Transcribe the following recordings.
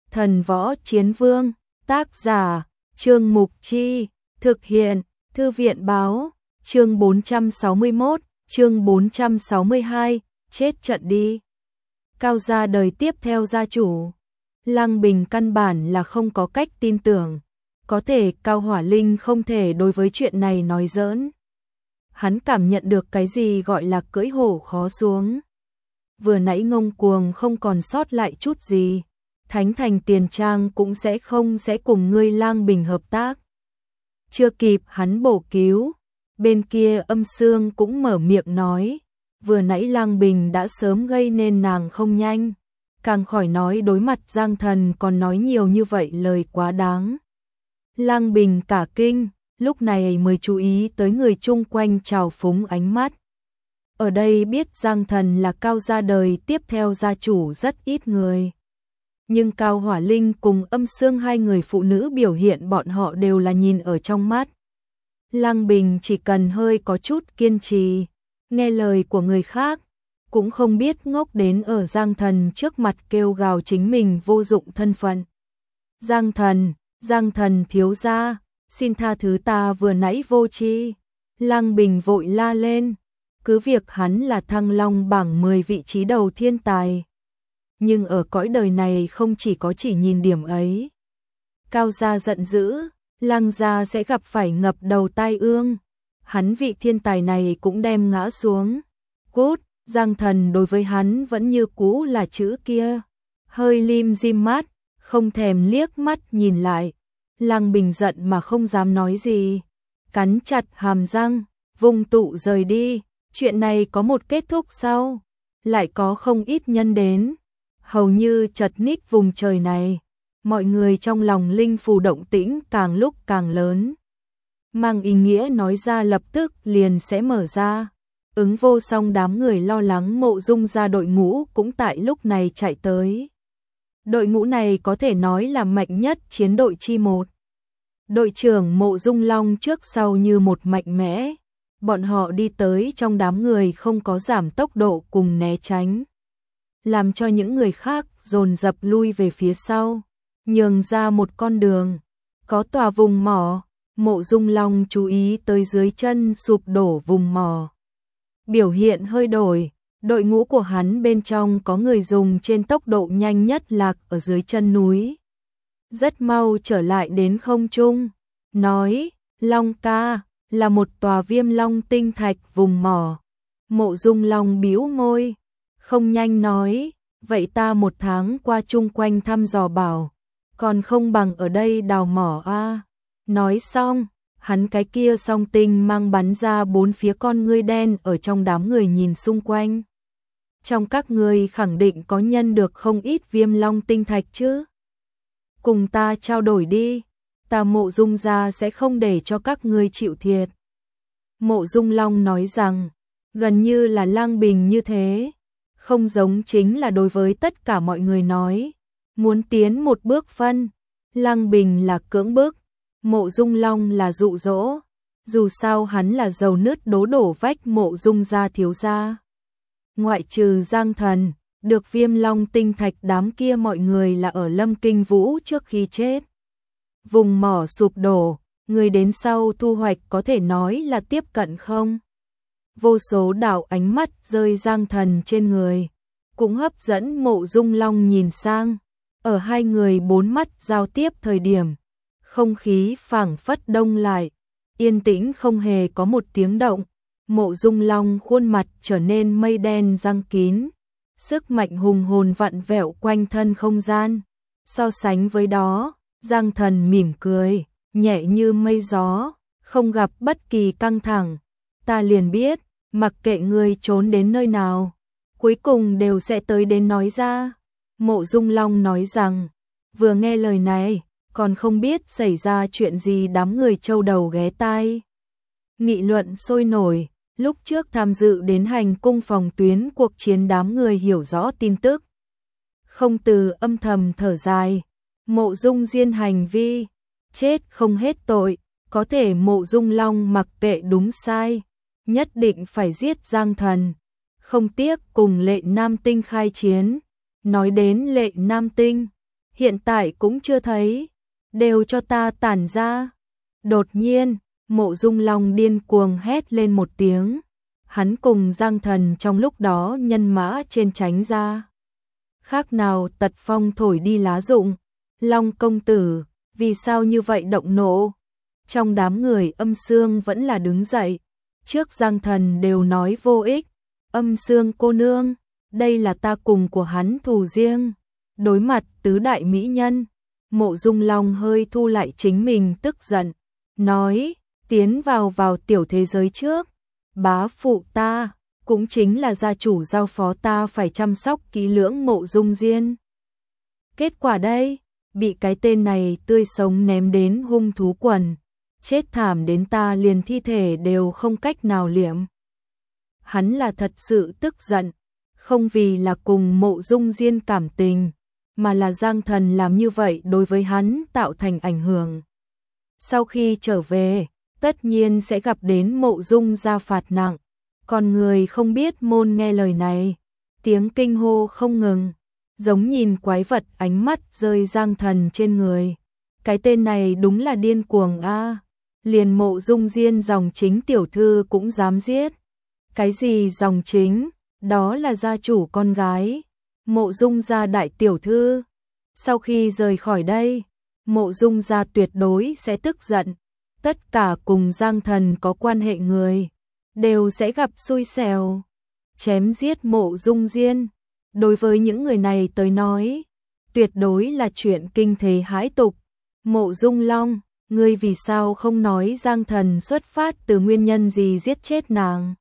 Thần Võ Chiến Vương, tác giả, Trương Mục Chi, thực hiện, Thư viện Báo, chương 461, chương 462, chết trận đi. Cao gia đời tiếp theo gia chủ. Lăng Bình căn bản là không có cách tin tưởng, có thể Cao Hỏa Linh không thể đối với chuyện này nói giỡn. Hắn cảm nhận được cái gì gọi là cưỡi hổ khó xuống. Vừa nãy ngông cuồng không còn sót lại chút gì, Thánh Thành Tiền Trang cũng sẽ cùng ngươi Lang Bình hợp tác. Chưa kịp hắn bổ cứu, bên kia Âm Sương cũng mở miệng nói, vừa nãy Lang Bình đã sớm gây nên nàng không nhanh, càng khỏi nói đối mặt Giang Thần còn nói nhiều như vậy lời quá đáng. Lang Bình cả kinh, lúc này mới chú ý tới người chung quanh trào phúng ánh mắt. Ở đây biết Giang Thần là Cao gia đời tiếp theo gia chủ rất ít người. Nhưng Cao Hỏa Linh cùng Âm Sương hai người phụ nữ biểu hiện bọn họ đều là nhìn ở trong mắt. Lăng Bình chỉ cần hơi có chút kiên trì, nghe lời của người khác, cũng không biết ngốc đến ở Giang Thần trước mặt kêu gào chính mình vô dụng thân phận. Giang Thần thiếu gia, xin tha thứ ta vừa nãy vô tri. Lăng Bình vội la lên, cứ việc hắn là Thăng Long bảng 10 vị trí đầu thiên tài. Nhưng ở cõi đời này không chỉ có chỉ nhìn điểm ấy. Cao gia giận dữ, Lăng gia sẽ gặp phải ngập đầu tai ương. Hắn vị thiên tài này cũng đem ngã xuống. Cút, Giang Thần đối với hắn vẫn như cũ là chữ kia. Hơi lim dim mắt, không thèm liếc mắt nhìn lại. Lăng Bình giận mà không dám nói gì. Cắn chặt hàm răng, vung tụ rời đi. Chuyện này có một kết thúc sau. Lại có không ít nhân đến. Hầu như chật ních vùng trời này, mọi người trong lòng linh phù động tĩnh càng lúc càng lớn. Mang ý nghĩa nói ra lập tức liền sẽ mở ra. Ứng vô song đám người lo lắng Mộ Dung gia đội ngũ cũng tại lúc này chạy tới. Đội ngũ này có thể nói là mạnh nhất chiến đội chi một. Đội trưởng Mộ Dung Long trước sau như một mạnh mẽ. Bọn họ đi tới trong đám người không có giảm tốc độ cùng né tránh, làm cho những người khác dồn dập lui về phía sau, nhường ra một con đường. Có tòa vùng mỏ, Mộ Dung Long chú ý tới dưới chân sụp đổ vùng mỏ. Biểu hiện hơi đổi, đội ngũ của hắn bên trong có người dùng trên tốc độ nhanh nhất lạc ở dưới chân núi. Rất mau trở lại đến không trung, nói, Long ca, là một tòa Viêm Long tinh thạch vùng mỏ. Mộ Dung Long bĩu môi, không nhanh nói, vậy ta một tháng qua chung quanh thăm dò bảo, còn không bằng ở đây đào mỏ a. Nói xong, hắn cái kia song tinh mang bắn ra bốn phía con ngươi đen ở trong đám người nhìn xung quanh. Trong các ngươi khẳng định có nhân được không ít Viêm Long tinh thạch chứ. Cùng ta trao đổi đi, ta Mộ Dung gia sẽ không để cho các ngươi chịu thiệt. Mộ Dung Long nói rằng, gần như là Lang Bình như thế. Không giống chính là đối với tất cả mọi người nói, muốn tiến một bước phân, Lăng Bình là cưỡng bức, Mộ Dung Long là dụ dỗ, dù sao hắn là dầu nứt đố đổ vách Mộ Dung gia thiếu gia. Ngoại trừ Giang Thần, được Viêm Long tinh thạch đám kia mọi người là ở Lâm Kinh Vũ trước khi chết. Vùng mỏ sụp đổ, người đến sau thu hoạch có thể nói là tiếp cận không? Vô số đạo ánh mắt rơi Giang Thần trên người, cũng hấp dẫn Mộ Dung Long nhìn sang. Ở hai người bốn mắt giao tiếp thời điểm, không khí phảng phất đông lại, yên tĩnh không hề có một tiếng động. Mộ Dung Long khuôn mặt trở nên mây đen giăng kín, sức mạnh hùng hồn vặn vẹo quanh thân không gian. So sánh với đó, Giang Thần mỉm cười, nhẹ như mây gió, không gặp bất kỳ căng thẳng. Ta liền biết, mặc kệ ngươi trốn đến nơi nào, cuối cùng đều sẽ tới đến nói ra. Mộ Dung Long nói rằng, vừa nghe lời này, còn không biết xảy ra chuyện gì đám người châu đầu ghé tai. Nghị luận sôi nổi, lúc trước tham dự đến hành cung phòng tuyến cuộc chiến đám người hiểu rõ tin tức. Không từ âm thầm thở dài, Mộ Dung Diên hành vi, chết không hết tội, có thể Mộ Dung Long mặc kệ đúng sai, nhất định phải giết Giang Thần, không tiếc cùng Lệ Nam Tinh khai chiến. Nói đến Lệ Nam Tinh, hiện tại cũng chưa thấy, đều cho ta tản ra. Đột nhiên, Mộ Dung Long điên cuồng hét lên một tiếng, hắn cùng Giang Thần trong lúc đó nhân mã trên tránh ra. Khác nào tật phong thổi đi lá rụng, Long công tử, vì sao như vậy động nộ? Trong đám người Âm Sương vẫn là đứng dậy, trước Giang Thần đều nói vô ích, Âm Sương cô nương, đây là ta cùng của hắn thù riêng. Đối mặt tứ đại mỹ nhân, Mộ Dung Long hơi thu lại chính mình tức giận, nói, tiến vào tiểu thế giới trước, bá phụ ta, cũng chính là gia chủ giao phó ta phải chăm sóc kỹ lưỡng Mộ Dung Diên. Kết quả đây, bị cái tên này tươi sống ném đến hung thú quần, chết thảm đến ta liền thi thể đều không cách nào liệm. Hắn là thật sự tức giận, không vì là cùng Mộ Dung Diên cảm tình, mà là Giang Thần làm như vậy đối với hắn tạo thành ảnh hưởng. Sau khi trở về, tất nhiên sẽ gặp đến Mộ Dung gia phạt nặng, còn người không biết môn nghe lời này, tiếng kinh hô không ngừng, giống nhìn quái vật ánh mắt rơi Giang Thần trên người. Cái tên này đúng là điên cuồng a, liền Mộ Dung Diên dòng chính tiểu thư cũng dám giết. Cái gì dòng chính, đó là gia chủ con gái, Mộ Dung gia đại tiểu thư. Sau khi rời khỏi đây, Mộ Dung gia tuyệt đối sẽ tức giận, tất cả cùng Giang Thần có quan hệ người đều sẽ gặp xui xẻo. Chém giết Mộ Dung Diên, đối với những người này tới nói, tuyệt đối là chuyện kinh thế hãi tục. Mộ Dung Long, ngươi vì sao không nói Giang Thần xuất phát từ nguyên nhân gì giết chết nàng?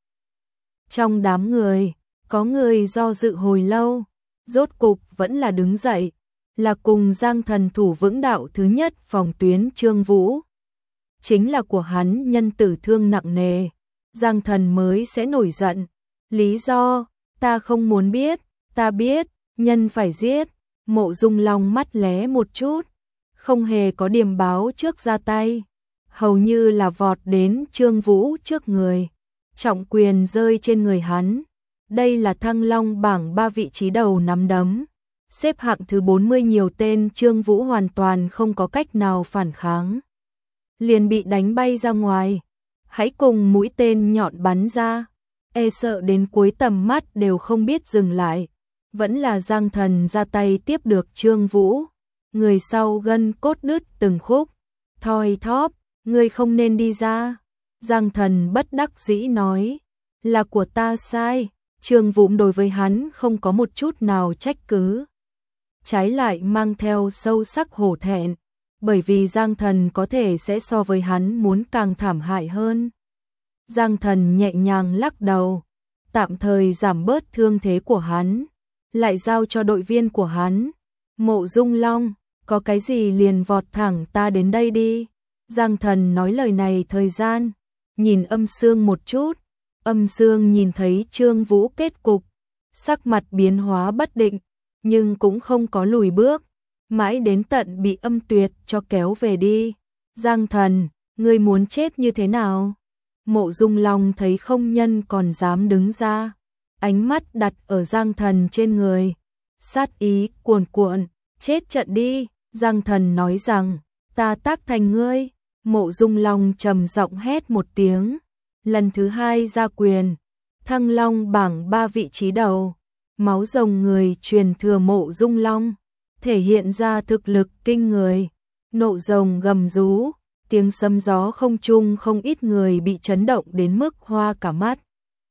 Trong đám người, có người do dự hồi lâu, rốt cục vẫn là đứng dậy, là cùng Giang Thần thủ vững đạo thứ nhất phòng tuyến Trương Vũ. Chính là của hắn nhân tử thương nặng nề, Giang Thần mới sẽ nổi giận. Lý do, ta không muốn biết, ta biết, nhân phải giết. Mộ Dung Long mắt lé một chút, không hề có điểm báo trước ra tay, hầu như là vọt đến Trương Vũ trước người, trọng quyền rơi trên người hắn. Đây là Thăng Long bảng 3 vị trí đầu nắm đấm, xếp hạng thứ 40 nhiều tên Trương Vũ hoàn toàn không có cách nào phản kháng, liền bị đánh bay ra ngoài. Hãy cùng mũi tên nhọn bắn ra, e sợ đến cuối tầm mắt đều không biết dừng lại. Vẫn là Giang Thần ra tay tiếp được Trương Vũ, người sau gân cốt đứt từng khúc, thoi thóp, ngươi không nên đi ra. Giang Thần bất đắc dĩ nói, là của ta sai. Trương Vũ đối với hắn không có một chút nào trách cứ, trái lại mang theo sâu sắc hổ thẹn, bởi vì Giang Thần có thể sẽ so với hắn muốn càng thảm hại hơn. Giang Thần nhẹ nhàng lắc đầu, tạm thời giảm bớt thương thế của hắn, lại giao cho đội viên của hắn. Mộ Dung Long, có cái gì liền vọt thẳng ta đến đây đi. Giang Thần nói lời này thời gian, nhìn Âm Sương một chút. Âm Sương nhìn thấy Trương Vũ kết cục, sắc mặt biến hóa bất định, nhưng cũng không có lùi bước, mãi đến tận bị Âm Tuyệt cho kéo về đi. Giang Thần, ngươi muốn chết như thế nào? Mộ Dung Long thấy không nhân còn dám đứng ra, ánh mắt đặt ở Giang Thần trên người, sát ý cuồn cuộn, chết trận đi. Giang Thần nói rằng, ta tác thành ngươi. Mộ Dung Long trầm giọng hét một tiếng, lần thứ hai ra quyền, Thăng Long bảng 3 vị trí đầu, máu rồng người truyền thừa Mộ Dung Long, thể hiện ra thực lực kinh người, nộ rồng gầm rú, tiếng sấm gió không trung, không ít người bị chấn động đến mức hoa cả mắt.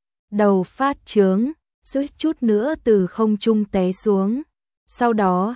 Đầu phát chướng, suýt chút nữa từ không trung té xuống. Sau đó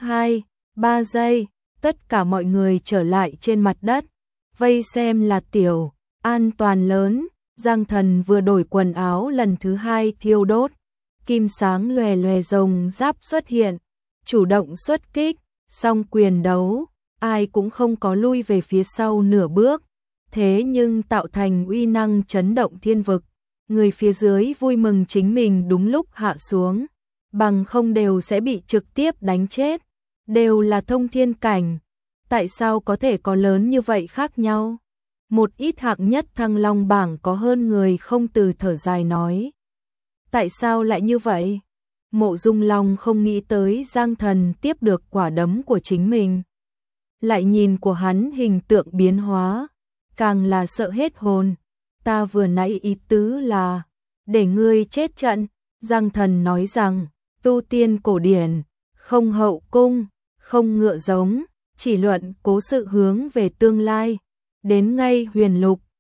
2-3 giây, tất cả mọi người trở lại trên mặt đất, vây xem là tiểu an toàn lớn. Giang Thần vừa đổi quần áo lần thứ hai thiêu đốt, kim sáng lòe lòe rồng giáp xuất hiện, chủ động xuất kích, song quyền đấu, ai cũng không có lui về phía sau nửa bước, thế nhưng tạo thành uy năng chấn động thiên vực. Người phía dưới vui mừng chính mình đúng lúc hạ xuống, bằng không đều sẽ bị trực tiếp đánh chết, đều là thông thiên cảnh, tại sao có thể có lớn như vậy khác nhau? Một ít hạng nhất Thăng Long bảng có hơn người không từ thở dài nói, tại sao lại như vậy? Mộ Dung Long không nghĩ tới Giang Thần tiếp được quả đấm của chính mình. Lại nhìn của hắn hình tượng biến hóa, càng là sợ hết hồn. Ta vừa nãy ý tứ là để ngươi chết trận. Giang Thần nói rằng tu tiên cổ điển, không hậu cung, không ngựa giống, chỉ luận cố sự hướng về tương lai. Đến ngay huyền lục,